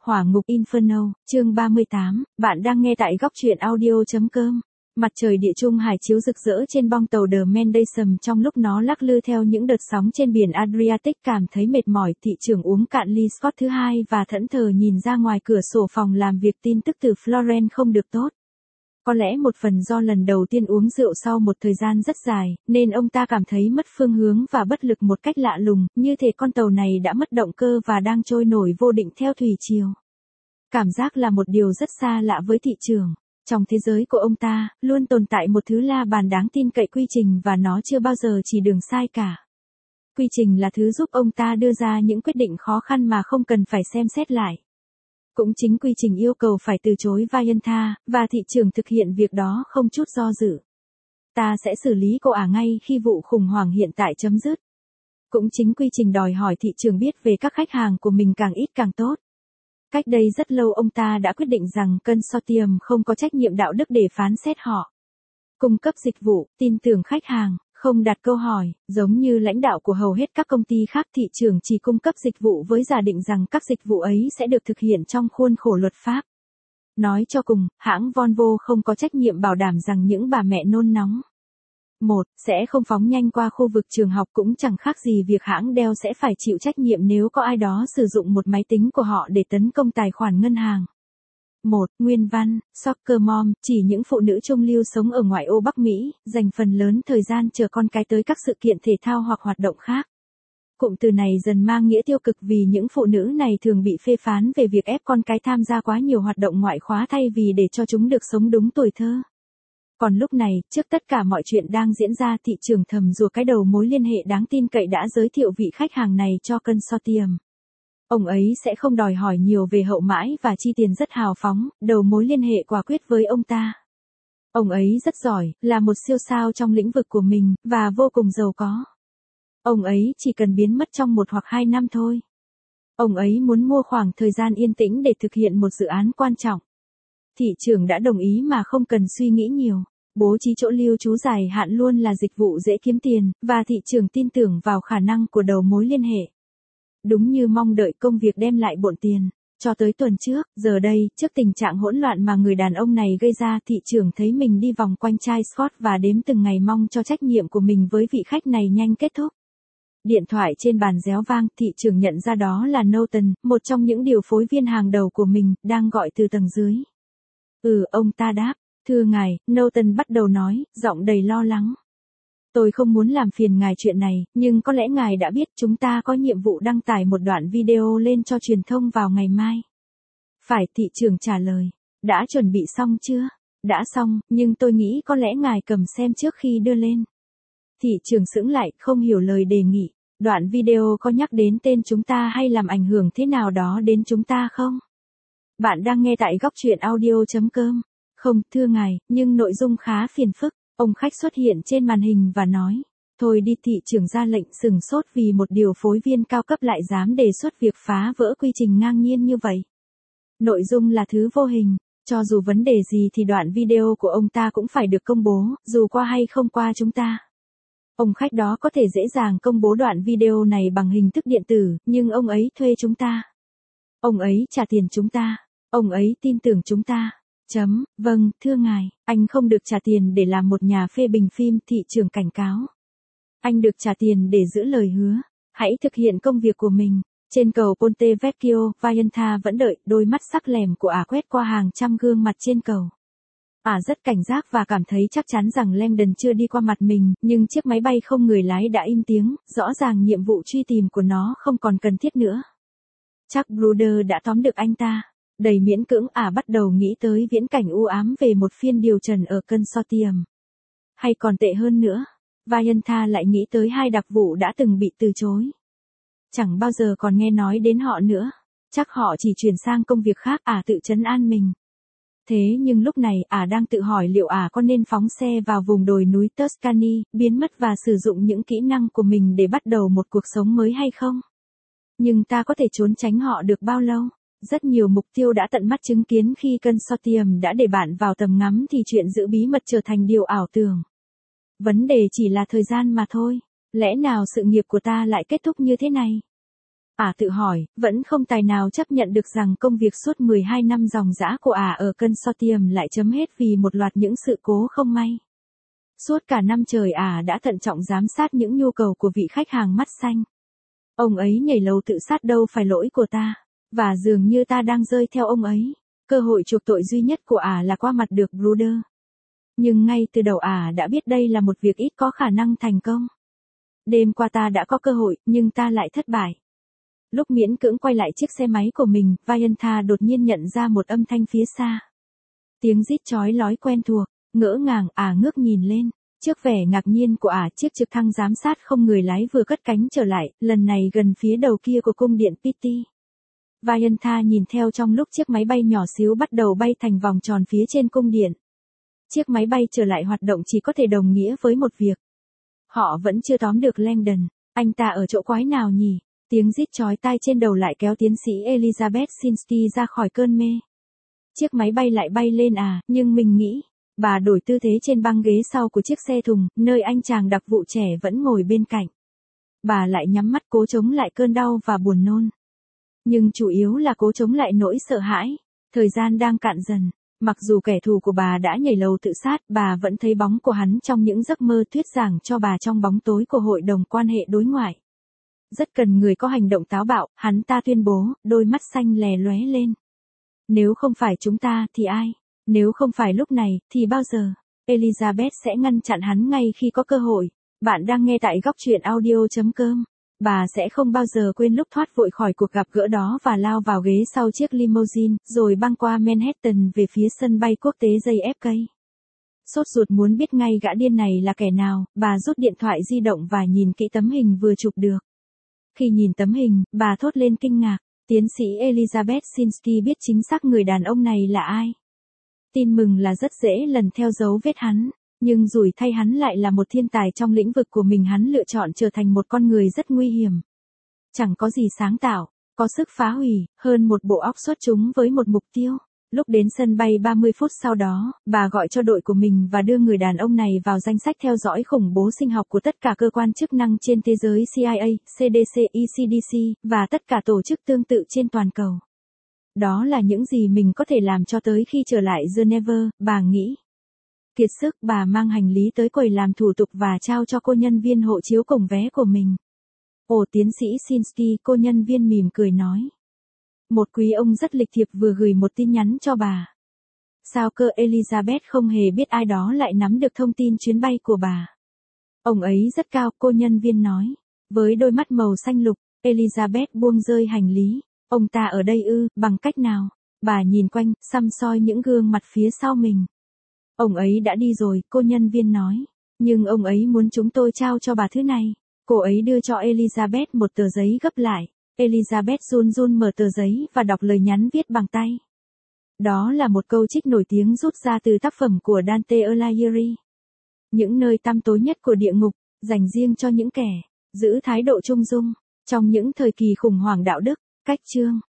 Hỏa ngục Inferno, chương 38, bạn đang nghe tại góc truyện audio.com. Mặt trời địa trung hải chiếu rực rỡ trên bong tàu The Mendelssohn trong lúc nó lắc lư theo những đợt sóng trên biển Adriatic. Cảm thấy mệt mỏi, thị trưởng uống cạn ly Scott thứ hai và thẫn thờ nhìn ra ngoài cửa sổ phòng làm việc. Tin tức từ Florence không được tốt. Có lẽ một phần do lần đầu tiên uống rượu sau một thời gian rất dài, nên ông ta cảm thấy mất phương hướng và bất lực một cách lạ lùng, như thể con tàu này đã mất động cơ và đang trôi nổi vô định theo thủy triều. Cảm giác là một điều rất xa lạ với thị trường. Trong thế giới của ông ta, luôn tồn tại một thứ la bàn đáng tin cậy, quy trình, và nó chưa bao giờ chỉ đường sai cả. Quy trình là thứ giúp ông ta đưa ra những quyết định khó khăn mà không cần phải xem xét lại. Cũng chính quy trình yêu cầu phải từ chối Vaianta, và thị trường thực hiện việc đó không chút do dự. Ta sẽ xử lý cô ngay khi vụ khủng hoảng hiện tại chấm dứt. Cũng chính quy trình đòi hỏi thị trường biết về các khách hàng của mình càng ít càng tốt. Cách đây rất lâu ông ta đã quyết định rằng consortium không có trách nhiệm đạo đức để phán xét họ. Cung cấp dịch vụ, tin tưởng khách hàng, không đặt câu hỏi, giống như lãnh đạo của hầu hết các công ty khác. Thị trường chỉ cung cấp dịch vụ với giả định rằng các dịch vụ ấy sẽ được thực hiện trong khuôn khổ luật pháp. Nói cho cùng, hãng Volvo không có trách nhiệm bảo đảm rằng những bà mẹ nôn nóng sẽ không phóng nhanh qua khu vực trường học, cũng chẳng khác gì việc hãng Dell sẽ phải chịu trách nhiệm nếu có ai đó sử dụng một máy tính của họ để tấn công tài khoản ngân hàng. Nguyên văn, Soccer Mom, chỉ những phụ nữ trung lưu sống ở ngoại ô Bắc Mỹ, dành phần lớn thời gian chờ con cái tới các sự kiện thể thao hoặc hoạt động khác. Cụm từ này dần mang nghĩa tiêu cực vì những phụ nữ này thường bị phê phán về việc ép con cái tham gia quá nhiều hoạt động ngoại khóa thay vì để cho chúng được sống đúng tuổi thơ. Còn lúc này, trước tất cả mọi chuyện đang diễn ra, thị trường thầm rùa cái đầu mối liên hệ đáng tin cậy đã giới thiệu vị khách hàng này cho consortium. Ông ấy sẽ không đòi hỏi nhiều về hậu mãi và chi tiền rất hào phóng. Đầu mối liên hệ quả quyết với ông ta. Ông ấy rất giỏi, là một siêu sao trong lĩnh vực của mình, và vô cùng giàu có. Ông ấy chỉ cần biến mất trong 1 hoặc 2 năm thôi. Ông ấy muốn mua khoảng thời gian yên tĩnh để thực hiện một dự án quan trọng. Thị trường đã đồng ý mà không cần suy nghĩ nhiều. Bố trí chỗ lưu trú dài hạn luôn là dịch vụ dễ kiếm tiền, và thị trường tin tưởng vào khả năng của đầu mối liên hệ. Đúng như mong đợi, công việc đem lại bộn tiền. Cho tới tuần trước, giờ đây, trước tình trạng hỗn loạn mà người đàn ông này gây ra, thị trường thấy mình đi vòng quanh chai Scott và đếm từng ngày, mong cho trách nhiệm của mình với vị khách này nhanh kết thúc. Điện thoại trên bàn réo vang, thị trường nhận ra đó là Norton, một trong những điều phối viên hàng đầu của mình, đang gọi từ tầng dưới. Ông ta đáp. Thưa ngài, Norton bắt đầu nói, giọng đầy lo lắng. Tôi không muốn làm phiền ngài chuyện này, nhưng có lẽ ngài đã biết chúng ta có nhiệm vụ đăng tải một đoạn video lên cho truyền thông vào ngày mai. Phải, thị trường trả lời. Đã chuẩn bị xong chưa? Đã xong, nhưng tôi nghĩ có lẽ ngài cầm xem trước khi đưa lên. Thị trường sững lại, không hiểu lời đề nghị. Đoạn video có nhắc đến tên chúng ta hay làm ảnh hưởng thế nào đó đến chúng ta không? Bạn đang nghe tại góc truyện audio.com. Không, thưa ngài, nhưng nội dung khá phiền phức. Ông khách xuất hiện trên màn hình và nói. Thôi đi, thị trưởng ra lệnh, sửng sốt vì một điều phối viên cao cấp lại dám đề xuất việc phá vỡ quy trình ngang nhiên như vậy. Nội dung là thứ vô hình. Cho dù vấn đề gì thì đoạn video của ông ta cũng phải được công bố, dù qua hay không qua chúng ta. Ông khách đó có thể dễ dàng công bố đoạn video này bằng hình thức điện tử, nhưng ông ấy thuê chúng ta. Ông ấy trả tiền chúng ta. Ông ấy tin tưởng chúng ta. Vâng, thưa ngài, anh không được trả tiền để làm một nhà phê bình phim, thị trường cảnh cáo. Anh được trả tiền để giữ lời hứa. Hãy thực hiện công việc của mình. Trên cầu Ponte Vecchio, Vaianta vẫn đợi, đôi mắt sắc lẻm của quét qua hàng trăm gương mặt trên cầu. Rất cảnh giác và cảm thấy chắc chắn rằng Langdon chưa đi qua mặt mình, nhưng chiếc máy bay không người lái đã im tiếng, rõ ràng nhiệm vụ truy tìm của nó không còn cần thiết nữa. Chắc Bruder đã tóm được anh ta. Đầy miễn cưỡng, bắt đầu nghĩ tới viễn cảnh u ám về một phiên điều trần ở consortium. Hay còn tệ hơn nữa, Vaianta lại nghĩ tới 2 đặc vụ đã từng bị từ chối. Chẳng bao giờ còn nghe nói đến họ nữa. Chắc họ chỉ chuyển sang công việc khác, tự trấn an mình. Thế nhưng lúc này, đang tự hỏi liệu có nên phóng xe vào vùng đồi núi Tuscany, biến mất và sử dụng những kỹ năng của mình để bắt đầu một cuộc sống mới hay không? Nhưng ta có thể trốn tránh họ được bao lâu? Rất nhiều mục tiêu đã tận mắt chứng kiến khi consortium đã để bạn vào tầm ngắm thì chuyện giữ bí mật trở thành điều ảo tưởng. Vấn đề chỉ là thời gian mà thôi. Lẽ nào sự nghiệp của ta lại kết thúc như thế này? Ả tự hỏi, vẫn không tài nào chấp nhận được rằng công việc suốt 12 năm ròng rã của Ả ở consortium lại chấm hết vì một loạt những sự cố không may. Suốt cả năm trời Ả đã thận trọng giám sát những nhu cầu của vị khách hàng mắt xanh. Ông ấy nhảy lầu tự sát đâu phải lỗi của ta, và dường như ta đang rơi theo ông ấy. Cơ hội chuộc tội duy nhất của Ả là qua mặt được Bruder. Nhưng ngay từ đầu Ả đã biết đây là một việc ít có khả năng thành công. Đêm qua ta đã có cơ hội, nhưng ta lại thất bại. Lúc miễn cưỡng quay lại chiếc xe máy của mình, Vayantha đột nhiên nhận ra một âm thanh phía xa. Tiếng rít chói lói quen thuộc, ngỡ ngàng Ả ngước nhìn lên. Trước vẻ ngạc nhiên của Ả, chiếc trực thăng giám sát không người lái vừa cất cánh trở lại, lần này gần phía đầu kia của cung điện Pitti. Vayantha nhìn theo trong lúc chiếc máy bay nhỏ xíu bắt đầu bay thành vòng tròn phía trên cung điện. Chiếc máy bay trở lại hoạt động chỉ có thể đồng nghĩa với một việc. Họ vẫn chưa tóm được Langdon. Anh ta ở chỗ quái nào nhỉ? Tiếng rít chói tai trên đầu lại kéo tiến sĩ Elizabeth Sinsky ra khỏi cơn mê. Chiếc máy bay lại bay lên nhưng mình nghĩ. Bà đổi tư thế trên băng ghế sau của chiếc xe thùng, nơi anh chàng đặc vụ trẻ vẫn ngồi bên cạnh. Bà lại nhắm mắt cố chống lại cơn đau và buồn nôn. Nhưng chủ yếu là cố chống lại nỗi sợ hãi. Thời gian đang cạn dần. Mặc dù kẻ thù của bà đã nhảy lầu tự sát, bà vẫn thấy bóng của hắn trong những giấc mơ thuyết giảng cho bà trong bóng tối của Hội đồng quan hệ đối ngoại. Rất cần người có hành động táo bạo, hắn ta tuyên bố, đôi mắt xanh lè lóe lên. Nếu không phải chúng ta thì ai? Nếu không phải lúc này, thì bao giờ? Elizabeth sẽ ngăn chặn hắn ngay khi có cơ hội. Bạn đang nghe tại góc truyện audio.com. Bà sẽ không bao giờ quên lúc thoát vội khỏi cuộc gặp gỡ đó và lao vào ghế sau chiếc limousine, rồi băng qua Manhattan về phía sân bay quốc tế JFK. Sốt ruột muốn biết ngay gã điên này là kẻ nào, bà rút điện thoại di động và nhìn kỹ tấm hình vừa chụp được. Khi nhìn tấm hình, bà thốt lên kinh ngạc. Tiến sĩ Elizabeth Sinsky biết chính xác người đàn ông này là ai. Tin mừng là rất dễ lần theo dấu vết hắn, nhưng rủi thay hắn lại là một thiên tài trong lĩnh vực của mình, hắn lựa chọn trở thành một con người rất nguy hiểm. Chẳng có gì sáng tạo, có sức phá hủy, hơn một bộ óc xuất chúng với một mục tiêu. Lúc đến sân bay 30 phút sau đó, bà gọi cho đội của mình và đưa người đàn ông này vào danh sách theo dõi khủng bố sinh học của tất cả cơ quan chức năng trên thế giới CIA, CDC, ECDC, và tất cả tổ chức tương tự trên toàn cầu. Đó là những gì mình có thể làm cho tới khi trở lại Geneva, bà nghĩ. Kiệt sức, bà mang hành lý tới quầy làm thủ tục và trao cho cô nhân viên hộ chiếu cùng vé của mình. Ồ, tiến sĩ Sinsky, cô nhân viên mỉm cười nói. Một quý ông rất lịch thiệp vừa gửi một tin nhắn cho bà. Sao cơ? Elizabeth không hề biết ai đó lại nắm được thông tin chuyến bay của bà. Ông ấy rất cao, cô nhân viên nói. Với đôi mắt màu xanh lục, Elizabeth buông rơi hành lý. Ông ta ở đây ư, bằng cách nào? Bà nhìn quanh, săm soi những gương mặt phía sau mình. Ông ấy đã đi rồi, cô nhân viên nói. Nhưng ông ấy muốn chúng tôi trao cho bà thứ này. Cô ấy đưa cho Elizabeth một tờ giấy gấp lại. Elizabeth run run mở tờ giấy và đọc lời nhắn viết bằng tay. Đó là một câu trích nổi tiếng rút ra từ tác phẩm của Dante Alighieri. Những nơi tăm tối nhất của địa ngục, dành riêng cho những kẻ giữ thái độ trung dung trong những thời kỳ khủng hoảng đạo đức. Cách chương